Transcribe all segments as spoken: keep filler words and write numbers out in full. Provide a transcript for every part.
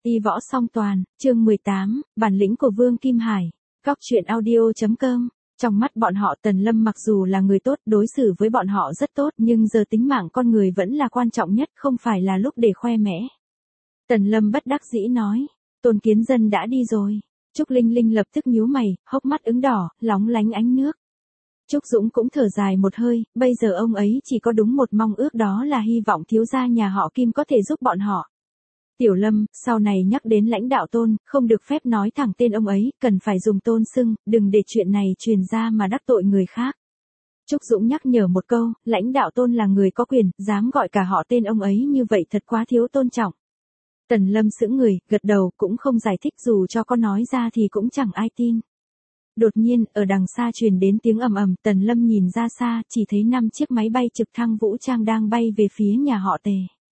Y võ song toàn, chương mười tám, bản lĩnh của Vương Kim Hải. Góc truyện audio.com. Trong mắt bọn họ Tần Lâm mặc dù là người tốt, đối xử với bọn họ rất tốt, nhưng giờ tính mạng con người vẫn là quan trọng nhất, không phải là lúc để khoe mẽ. Tần Lâm bất đắc dĩ nói, Tôn Kiến Dân đã đi rồi. Trúc Linh Linh lập tức nhíu mày, hốc mắt ửng đỏ, lóng lánh ánh nước. Trúc Dũng cũng thở dài một hơi, bây giờ ông ấy chỉ có đúng một mong ước, đó là hy vọng thiếu gia nhà họ Kim có thể giúp bọn họ. Tiểu Lâm, sau này nhắc đến lãnh đạo Tôn, không được phép nói thẳng tên ông ấy, cần phải dùng tôn xưng, đừng để chuyện này truyền ra mà đắc tội người khác. Trúc Dũng nhắc nhở một câu, lãnh đạo Tôn là người có quyền, dám gọi cả họ tên ông ấy như vậy thật quá thiếu tôn trọng. Tần Lâm sững người, gật đầu, cũng không giải thích, dù cho có nói ra thì cũng chẳng ai tin. Đột nhiên, ở đằng xa truyền đến tiếng ầm ầm, Tần Lâm nhìn ra xa, chỉ thấy năm chiếc máy bay trực thăng vũ trang đang bay về phía nhà họ Tề.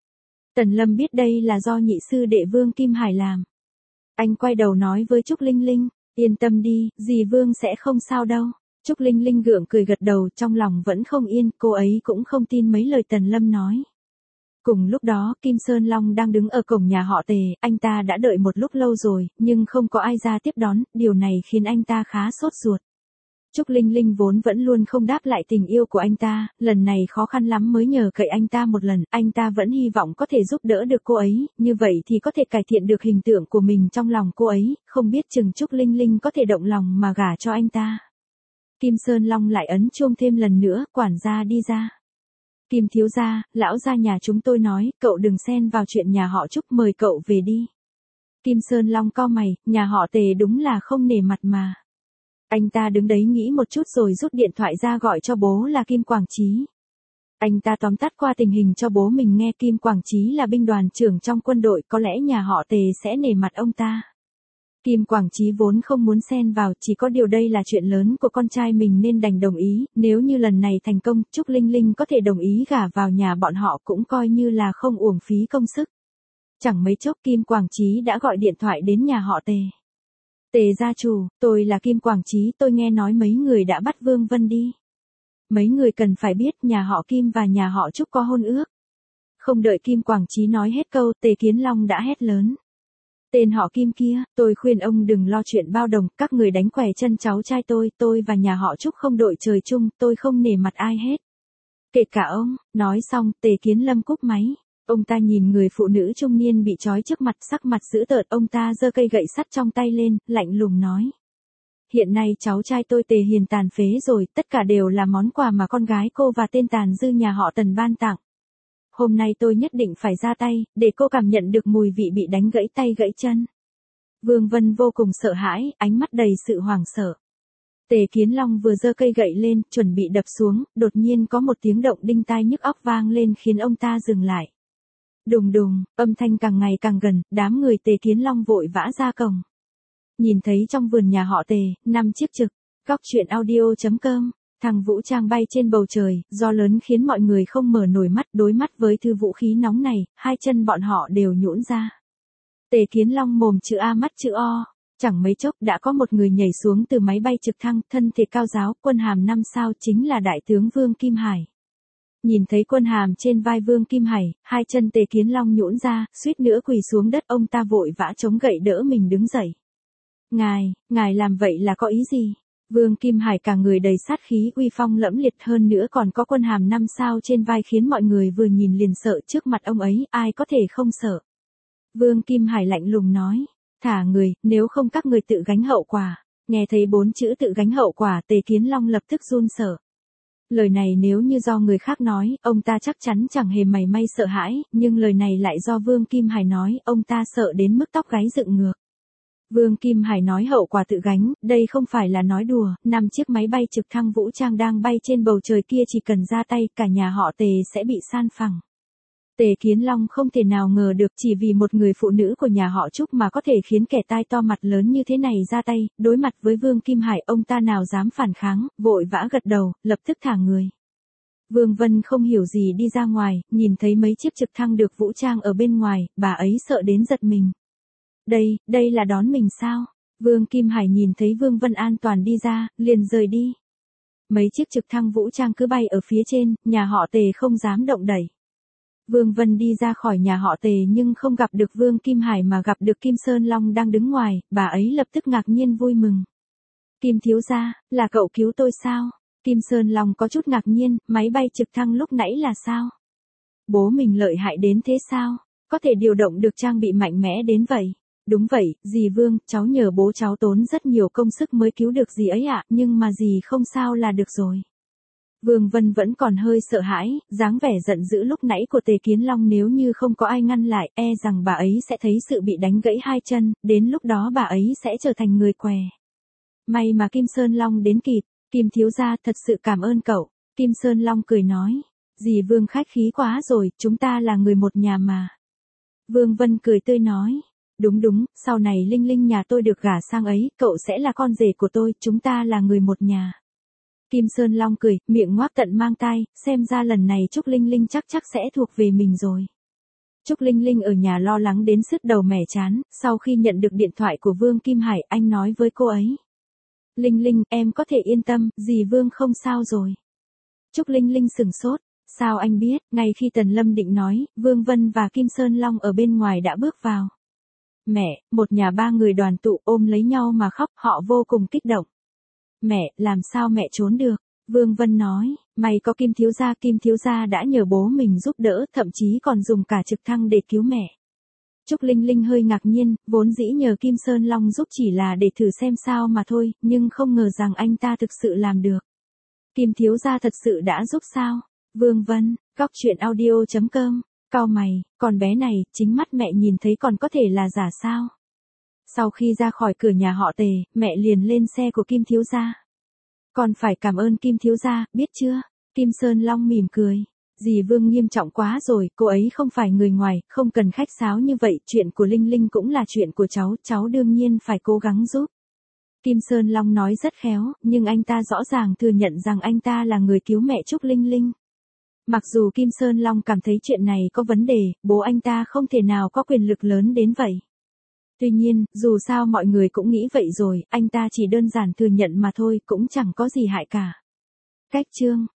Tần Lâm biết đây là do nhị sư đệ Vương Kim Hải làm. Anh quay đầu nói với Trúc Linh Linh, yên tâm đi, dì Vương sẽ không sao đâu. Trúc Linh Linh gượng cười gật đầu, trong lòng vẫn không yên, cô ấy cũng không tin mấy lời Tần Lâm nói. Cùng lúc đó, Kim Sơn Long đang đứng ở cổng nhà họ Tề, anh ta đã đợi một lúc lâu rồi, nhưng không có ai ra tiếp đón, điều này khiến anh ta khá sốt ruột. Trúc Linh Linh vốn vẫn luôn không đáp lại tình yêu của anh ta, lần này khó khăn lắm mới nhờ cậy anh ta một lần, anh ta vẫn hy vọng có thể giúp đỡ được cô ấy, như vậy thì có thể cải thiện được hình tượng của mình trong lòng cô ấy, không biết chừng Trúc Linh Linh có thể động lòng mà gả cho anh ta. Kim Sơn Long lại ấn chuông thêm lần nữa, quản gia đi ra. Kim thiếu gia, lão gia nhà chúng tôi nói, cậu đừng xen vào chuyện nhà họ Trúc, mời cậu về đi. Kim Sơn Long cau mày, nhà họ Tề đúng là không nể mặt mà. Anh ta đứng đấy nghĩ một chút rồi rút điện thoại ra gọi cho bố là Kim Quảng Chí. Anh ta tóm tắt qua tình hình cho bố mình nghe, Kim Quảng Chí là binh đoàn trưởng trong quân đội, có lẽ nhà họ Tề sẽ nể mặt ông ta. Kim Quảng Chí vốn không muốn xen vào, chỉ có điều đây là chuyện lớn của con trai mình nên đành đồng ý, nếu như lần này thành công, Trúc Linh Linh có thể đồng ý gả vào nhà bọn họ cũng coi như là không uổng phí công sức. Chẳng mấy chốc Kim Quảng Chí đã gọi điện thoại đến nhà họ Tề. Tề gia chủ, tôi là Kim Quảng Chí, tôi nghe nói mấy người đã bắt Vương Vân đi. Mấy người cần phải biết nhà họ Kim và nhà họ Trúc có hôn ước. Không đợi Kim Quảng Chí nói hết câu, Tề Kiến Long đã hét lớn. Tên họ Kim kia, tôi khuyên ông đừng lo chuyện bao đồng, các người đánh quẻ chân cháu trai tôi, tôi và nhà họ Trúc không đội trời chung, tôi không nể mặt ai hết. Kể cả ông, nói xong, Tề Kiến Lâm cúp máy. Ông ta nhìn người phụ nữ trung niên bị trói trước mặt, sắc mặt dữ tợn, ông ta giơ cây gậy sắt trong tay lên, lạnh lùng nói. Hiện nay cháu trai tôi Tề Hiền tàn phế rồi, tất cả đều là món quà mà con gái cô và tên tàn dư nhà họ Tần ban tặng. Hôm nay tôi nhất định phải ra tay, để cô cảm nhận được mùi vị bị đánh gãy tay gãy chân. Vương Vân vô cùng sợ hãi, ánh mắt đầy sự hoảng sợ. Tề Kiến Long vừa giơ cây gậy lên, chuẩn bị đập xuống, đột nhiên có một tiếng động đinh tai nhức óc vang lên khiến ông ta dừng lại. Đùng đùng, âm thanh càng ngày càng gần, đám người Tề Kiến Long vội vã ra cổng. Nhìn thấy trong vườn nhà họ Tề, năm chiếc trực, góc truyện audio.com, thằng vũ trang bay trên bầu trời, gió lớn khiến mọi người không mở nổi mắt, đối mắt với thứ vũ khí nóng này, hai chân bọn họ đều nhũn ra. Tề Kiến Long mồm chữ A mắt chữ O, chẳng mấy chốc đã có một người nhảy xuống từ máy bay trực thăng, thân thể cao ráo, quân hàm năm sao, chính là đại tướng Vương Kim Hải. Nhìn thấy quân hàm trên vai Vương Kim Hải, hai chân Tề Kiến Long nhũn ra, suýt nữa quỳ xuống đất, ông ta vội vã chống gậy đỡ mình đứng dậy. Ngài, ngài làm vậy là có ý gì? Vương Kim Hải cả người đầy sát khí, uy phong lẫm liệt, hơn nữa còn có quân hàm năm sao trên vai khiến mọi người vừa nhìn liền sợ, trước mặt ông ấy, ai có thể không sợ. Vương Kim Hải lạnh lùng nói, thả người, nếu không các người tự gánh hậu quả. Nghe thấy bốn chữ tự gánh hậu quả, Tề Kiến Long lập tức run sợ. Lời này nếu như do người khác nói, ông ta chắc chắn chẳng hề mảy may sợ hãi, nhưng lời này lại do Vương Kim Hải nói, ông ta sợ đến mức tóc gáy dựng ngược. Vương Kim Hải nói hậu quả tự gánh, đây không phải là nói đùa, năm chiếc máy bay trực thăng vũ trang đang bay trên bầu trời kia chỉ cần ra tay, cả nhà họ Tề sẽ bị san phẳng. Tề Kiến Long không thể nào ngờ được chỉ vì một người phụ nữ của nhà họ Trúc mà có thể khiến kẻ tai to mặt lớn như thế này ra tay, đối mặt với Vương Kim Hải ông ta nào dám phản kháng, vội vã gật đầu, lập tức thả người. Vương Vân không hiểu gì đi ra ngoài, nhìn thấy mấy chiếc trực thăng được vũ trang ở bên ngoài, bà ấy sợ đến giật mình. Đây, đây là đón mình sao? Vương Kim Hải nhìn thấy Vương Vân an toàn đi ra, liền rời đi. Mấy chiếc trực thăng vũ trang cứ bay ở phía trên, nhà họ Tề không dám động đẩy. Vương Vân đi ra khỏi nhà họ Tề nhưng không gặp được Vương Kim Hải mà gặp được Kim Sơn Long đang đứng ngoài, bà ấy lập tức ngạc nhiên vui mừng. Kim thiếu gia, là cậu cứu tôi sao? Kim Sơn Long có chút ngạc nhiên, máy bay trực thăng lúc nãy là sao? Bố mình lợi hại đến thế sao? Có thể điều động được trang bị mạnh mẽ đến vậy? Đúng vậy, dì Vương, cháu nhờ bố cháu tốn rất nhiều công sức mới cứu được dì ấy ạ, nhưng mà dì không sao là được rồi. Vương Vân vẫn còn hơi sợ hãi, dáng vẻ giận dữ lúc nãy của Tề Kiến Long nếu như không có ai ngăn lại, e rằng bà ấy sẽ thấy sự bị đánh gãy hai chân, đến lúc đó bà ấy sẽ trở thành người què. May mà Kim Sơn Long đến kịp, Kim thiếu gia thật sự cảm ơn cậu. Kim Sơn Long cười nói, dì Vương khách khí quá rồi, chúng ta là người một nhà mà. Vương Vân cười tươi nói, đúng đúng, sau này Linh Linh nhà tôi được gả sang ấy, cậu sẽ là con rể của tôi, chúng ta là người một nhà. Kim Sơn Long cười, miệng ngoác tận mang tai, xem ra lần này Trúc Linh Linh chắc chắc sẽ thuộc về mình rồi. Trúc Linh Linh ở nhà lo lắng đến sứt đầu mẻ chán, sau khi nhận được điện thoại của Vương Kim Hải, anh nói với cô ấy. Linh Linh, em có thể yên tâm, dì Vương không sao rồi. Trúc Linh Linh sừng sốt, sao anh biết, ngay khi Tần Lâm định nói, Vương Vân và Kim Sơn Long ở bên ngoài đã bước vào. Mẹ, một nhà ba người đoàn tụ ôm lấy nhau mà khóc, họ vô cùng kích động. Mẹ, làm sao mẹ trốn được? Vương Vân nói, may có Kim thiếu gia, Kim thiếu gia đã nhờ bố mình giúp đỡ, thậm chí còn dùng cả trực thăng để cứu mẹ. Trúc Linh Linh hơi ngạc nhiên, vốn dĩ nhờ Kim Sơn Long giúp chỉ là để thử xem sao mà thôi, nhưng không ngờ rằng anh ta thực sự làm được. Kim thiếu gia thật sự đã giúp sao? Vương Vân, cóc truyện audio chấm com, cau mày, con bé này, chính mắt mẹ nhìn thấy còn có thể là giả sao? Sau khi ra khỏi cửa nhà họ Tề, mẹ liền lên xe của Kim thiếu gia. Còn phải cảm ơn Kim thiếu gia, biết chưa? Kim Sơn Long mỉm cười. Dì Vương nghiêm trọng quá rồi, cô ấy không phải người ngoài, không cần khách sáo như vậy, chuyện của Linh Linh cũng là chuyện của cháu, cháu đương nhiên phải cố gắng giúp. Kim Sơn Long nói rất khéo, nhưng anh ta rõ ràng thừa nhận rằng anh ta là người cứu mẹ Trúc Linh Linh. Mặc dù Kim Sơn Long cảm thấy chuyện này có vấn đề, bố anh ta không thể nào có quyền lực lớn đến vậy. Tuy nhiên, dù sao mọi người cũng nghĩ vậy rồi, anh ta chỉ đơn giản thừa nhận mà thôi, cũng chẳng có gì hại cả. Cách chương